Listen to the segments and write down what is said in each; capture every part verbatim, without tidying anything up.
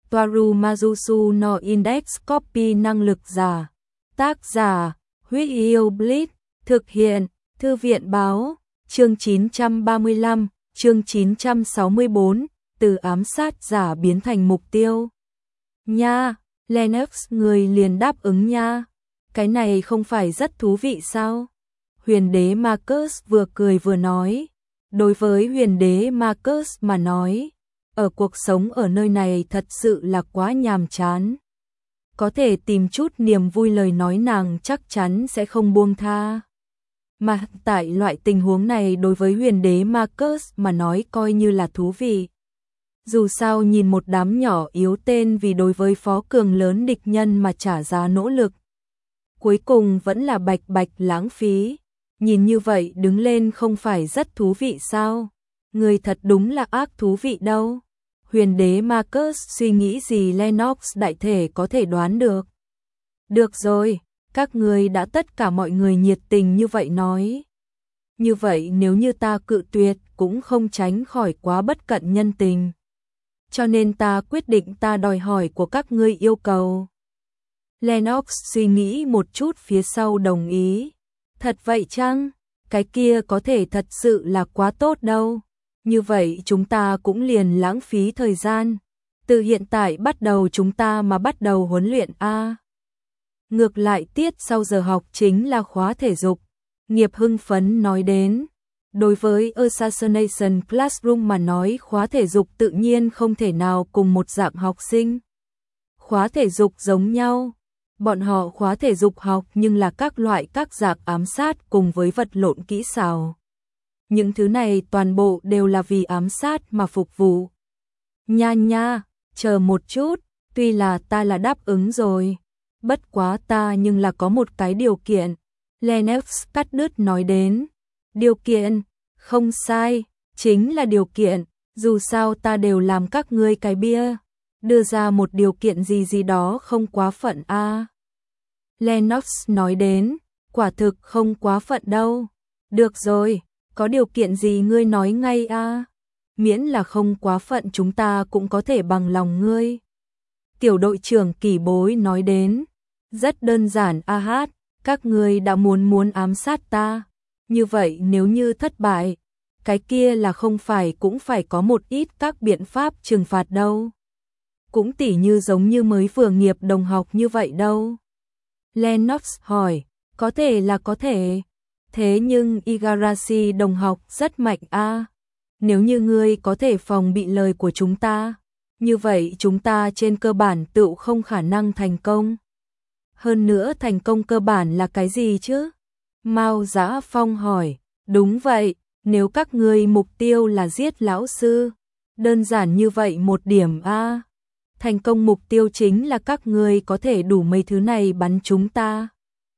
Toaru Majusu no Index Copy năng lực giả. Tác giả, Huyết Yêu Blitz, thực hiện, Thư viện báo, chương chín trăm ba mươi lăm, chương chín trăm sáu mươi tư, từ ám sát giả biến thành mục tiêu. Nha, Lennox người liền đáp ứng nha. Cái này không phải rất thú vị sao? Huyền đế Marcus vừa cười vừa nói. Đối với huyền đế Marcus mà nói, ở cuộc sống ở nơi này thật sự là quá nhàm chán. Có thể tìm chút niềm vui lời nói nàng chắc chắn sẽ không buông tha. Mà tại loại tình huống này đối với huyền đế Marcus mà nói coi như là thú vị. Dù sao nhìn một đám nhỏ yếu tên vì đối với phó cường lớn địch nhân mà trả giá nỗ lực. Cuối cùng vẫn là bạch bạch lãng phí. Nhìn như vậy đứng lên không phải rất thú vị sao? Người thật đúng là ác thú vị đâu. Huyền đế Marcus suy nghĩ gì Lennox đại thể có thể đoán được. Được rồi, các người đã tất cả mọi người nhiệt tình như vậy nói. Như vậy nếu như ta cự tuyệt cũng không tránh khỏi quá bất cận nhân tình. Cho nên ta quyết định ta đòi hỏi của các ngươi yêu cầu. Lennox suy nghĩ một chút phía sau đồng ý. Thật vậy chăng? Cái kia có thể thật sự là quá tốt đâu. Như vậy chúng ta cũng liền lãng phí thời gian. Từ hiện tại bắt đầu chúng ta mà bắt đầu huấn luyện a. Ngược lại tiết sau giờ học chính là khóa thể dục. Nghiệp hưng phấn nói đến. Đối với Assassination Classroom mà nói khóa thể dục tự nhiên không thể nào cùng một dạng học sinh. Khóa thể dục giống nhau. Bọn họ khóa thể dục học nhưng là các loại các dạng ám sát cùng với vật lộn kỹ xảo. Những thứ này toàn bộ đều là vì ám sát mà phục vụ. Nha nha, chờ một chút, tuy là ta là đáp ứng rồi. Bất quá ta nhưng là có một cái điều kiện. Lennox cắt đứt nói đến. Điều kiện, không sai, chính là điều kiện. Dù sao ta đều làm các ngươi cái bia. Đưa ra một điều kiện gì gì đó không quá phận a. À. Lennox nói đến, quả thực không quá phận đâu. Được rồi, có điều kiện gì ngươi nói ngay a. À. Miễn là không quá phận chúng ta cũng có thể bằng lòng ngươi. Tiểu đội trưởng Kỳ Bối nói đến, rất đơn giản a hát, các ngươi đã muốn muốn ám sát ta. Như vậy nếu như thất bại, cái kia là không phải cũng phải có một ít các biện pháp trừng phạt đâu. Cũng tỉ như giống như mới vừa nghiệp đồng học như vậy đâu. Lennox hỏi, có thể là có thể. Thế nhưng Igarashi đồng học rất mạnh a. À. Nếu như ngươi có thể phòng bị lời của chúng ta, như vậy chúng ta trên cơ bản tự không khả năng thành công. Hơn nữa thành công cơ bản là cái gì chứ? Mao Dã Phong hỏi, đúng vậy, nếu các ngươi mục tiêu là giết lão sư, đơn giản như vậy một điểm a. À. Thành công mục tiêu chính là các ngươi có thể đủ mấy thứ này bắn chúng ta.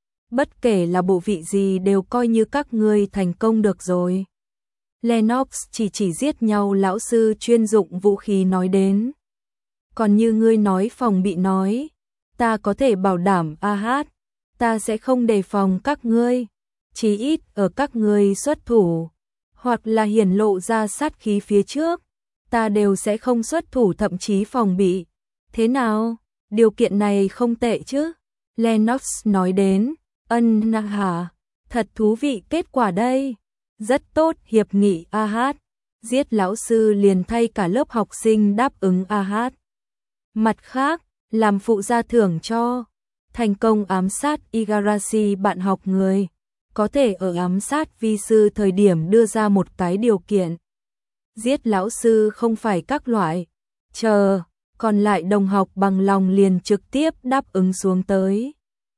Bất kể là bộ vị gì đều coi như các ngươi thành công được rồi. Lennox chỉ chỉ giết nhau lão sư chuyên dụng vũ khí nói đến. Còn như ngươi nói phòng bị nói, ta có thể bảo đảm a hát, ta sẽ không đề phòng các ngươi. Chí ít ở các ngươi xuất thủ, hoặc là hiển lộ ra sát khí phía trước, ta đều sẽ không xuất thủ thậm chí phòng bị. Thế nào? Điều kiện này không tệ chứ? Lennox nói đến, ân na hả? Thật thú vị kết quả đây. Rất tốt hiệp nghị a hát. Giết lão sư liền thay cả lớp học sinh đáp ứng a hát. Mặt khác, làm phụ gia thưởng cho. Thành công ám sát Igarashi bạn học người. Có thể ở ám sát vi sư thời điểm đưa ra một cái điều kiện. Giết lão sư không phải các loại. Chờ. Còn lại đồng học bằng lòng liền trực tiếp đáp ứng xuống tới.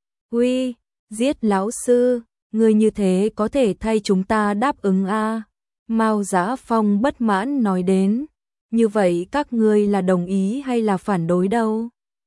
Uy, giết lão sư, người như thế có thể thay chúng ta đáp ứng a. À. Mao Dã Phong bất mãn nói đến, như vậy các ngươi là đồng ý hay là phản đối đâu?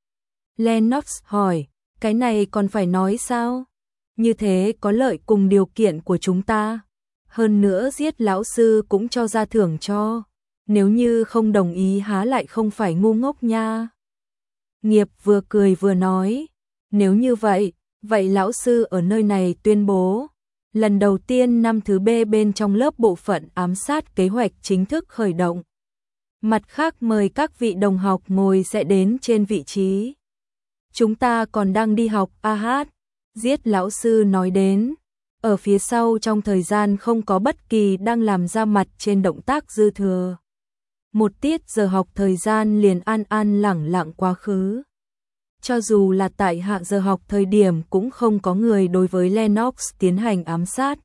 Lennox hỏi, cái này còn phải nói sao? Như thế có lợi cùng điều kiện của chúng ta. Hơn nữa giết lão sư cũng cho ra thưởng cho. Nếu như không đồng ý há lại không phải ngu ngốc nha. Nghiệp vừa cười vừa nói, nếu như vậy, vậy lão sư ở nơi này tuyên bố, lần đầu tiên năm thứ B bên trong lớp bộ phận ám sát kế hoạch chính thức khởi động. Mặt khác mời các vị đồng học ngồi sẽ đến trên vị trí. Chúng ta còn đang đi học a hát, Giết lão sư nói đến. Ở phía sau trong thời gian không có bất kỳ đang làm ra mặt trên động tác dư thừa. Một tiết giờ học thời gian liền an an lẳng lặng quá khứ. Cho dù là tại hạ giờ học thời điểm cũng không có người đối với Lennox tiến hành ám sát.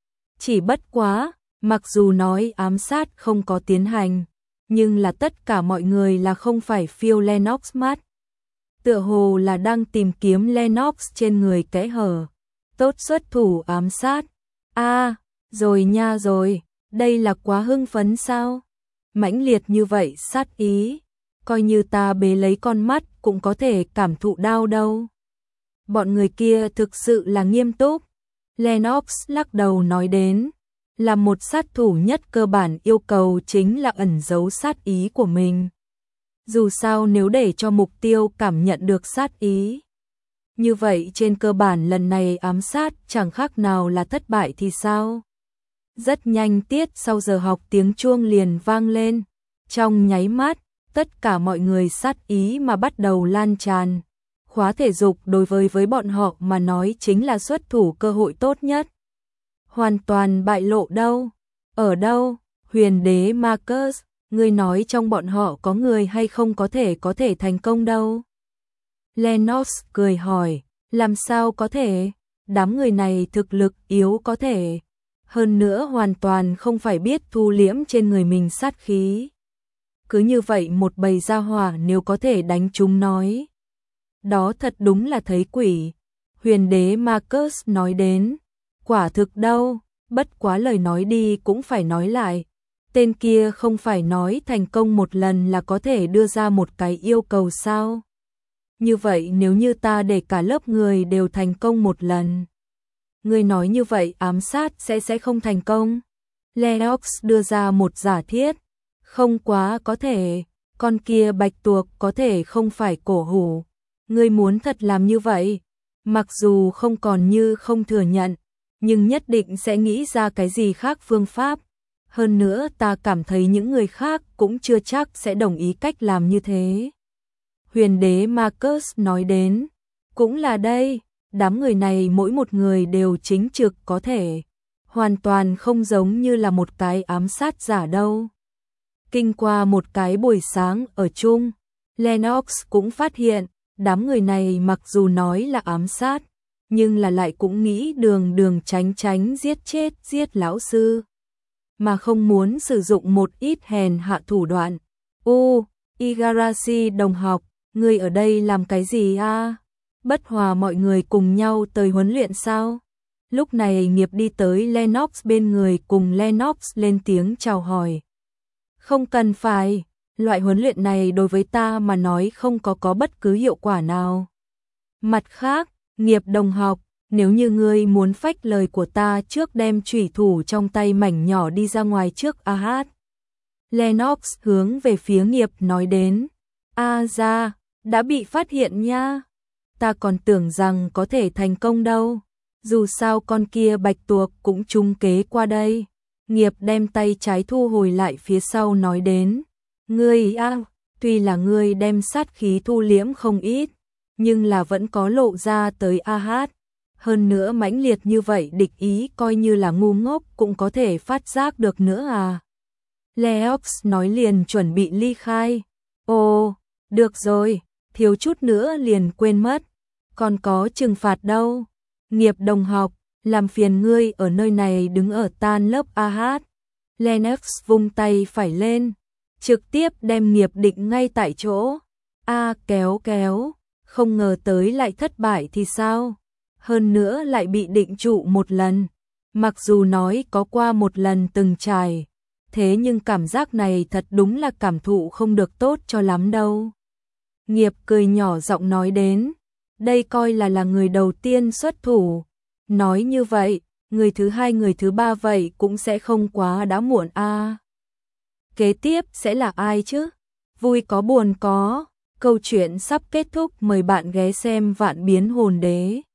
Chỉ bất quá, mặc dù nói ám sát không có tiến hành, nhưng là tất cả mọi người là không phải phiêu Lennox mắt. Tựa hồ là đang tìm kiếm Lennox trên người kẽ hở. Tốt xuất thủ ám sát. A, à, rồi nha rồi, đây là quá hưng phấn sao? Mãnh liệt như vậy sát ý, coi như ta bế lấy con mắt cũng có thể cảm thụ đau đâu. Bọn người kia thực sự là nghiêm túc. Lennox lắc đầu nói đến, là một sát thủ nhất cơ bản yêu cầu chính là ẩn giấu sát ý của mình. Dù sao nếu để cho mục tiêu cảm nhận được sát ý, như vậy trên cơ bản lần này ám sát chẳng khác nào là thất bại thì sao? Rất nhanh tiết sau giờ học tiếng chuông liền vang lên. Trong nháy mắt, tất cả mọi người sát ý mà bắt đầu lan tràn. Khóa thể dục đối với với bọn họ mà nói chính là xuất thủ cơ hội tốt nhất. Hoàn toàn bại lộ đâu? Ở đâu? Huyền đế Marcus, ngươi nói trong bọn họ có người hay không có thể có thể thành công đâu? Lennox cười hỏi, làm sao có thể? Đám người này thực lực yếu có thể. Hơn nữa hoàn toàn không phải biết thu liễm trên người mình sát khí. Cứ như vậy một bầy gia hỏa nếu có thể đánh chúng nói. Đó thật đúng là thấy quỷ. Huyền đế Marcus nói đến. Quả thực đâu, bất quá lời nói đi cũng phải nói lại. Tên kia không phải nói thành công một lần là có thể đưa ra một cái yêu cầu sao? Như vậy nếu như ta để cả lớp người đều thành công một lần. Người nói như vậy ám sát sẽ sẽ không thành công. Lennox đưa ra một giả thiết. Không quá có thể, con kia bạch tuộc có thể không phải cổ hủ. Người muốn thật làm như vậy, mặc dù không còn như không thừa nhận, nhưng nhất định sẽ nghĩ ra cái gì khác phương pháp. Hơn nữa ta cảm thấy những người khác cũng chưa chắc sẽ đồng ý cách làm như thế. Huyền đế Marcus nói đến, cũng là đây, đám người này mỗi một người đều chính trực có thể, hoàn toàn không giống như là một cái ám sát giả đâu. Kinh qua một cái buổi sáng ở chung, Lennox cũng phát hiện, đám người này mặc dù nói là ám sát, nhưng là lại cũng nghĩ đường đường tránh tránh giết chết giết lão sư, mà không muốn sử dụng một ít hèn hạ thủ đoạn. U, Igarashi đồng học, ngươi ở đây làm cái gì a? Bất hòa mọi người cùng nhau tới huấn luyện sao? Lúc này Nghiệp đi tới Lennox bên người cùng Lennox lên tiếng chào hỏi. Không cần phải, loại huấn luyện này đối với ta mà nói không có có bất cứ hiệu quả nào. Mặt khác, Nghiệp đồng học, nếu như ngươi muốn phách lời của ta trước đem chủy thủ trong tay mảnh nhỏ đi ra ngoài trước a hát. Lennox hướng về phía Nghiệp nói đến. A ra, đã bị phát hiện nha. Ta còn tưởng rằng có thể thành công đâu. Dù sao con kia bạch tuộc cũng trúng kế qua đây. Nghiệp đem tay trái thu hồi lại phía sau nói đến. Ngươi a, à, tuy là ngươi đem sát khí thu liễm không ít, nhưng là vẫn có lộ ra tới a hát. Hơn nữa mãnh liệt như vậy địch ý coi như là ngu ngốc cũng có thể phát giác được nữa à. Leox nói liền chuẩn bị ly khai. Ồ, được rồi, thiếu chút nữa liền quên mất. Còn có trừng phạt đâu. Nghiệp đồng học, làm phiền ngươi ở nơi này đứng ở tan lớp a hát. Lennox vung tay phải lên, trực tiếp đem Nghiệp định ngay tại chỗ. A kéo kéo, không ngờ tới lại thất bại thì sao? Hơn nữa lại bị định trụ một lần. Mặc dù nói có qua một lần từng trải, thế nhưng cảm giác này thật đúng là cảm thụ không được tốt cho lắm đâu. Nghiệp cười nhỏ giọng nói đến, đây coi là là người đầu tiên xuất thủ. Nói như vậy, người thứ hai người thứ ba vậy cũng sẽ không quá đã muộn a. À. Kế tiếp sẽ là ai chứ? Vui có buồn có. Câu chuyện sắp kết thúc, mời bạn ghé xem Vạn Biến Hồn Đế.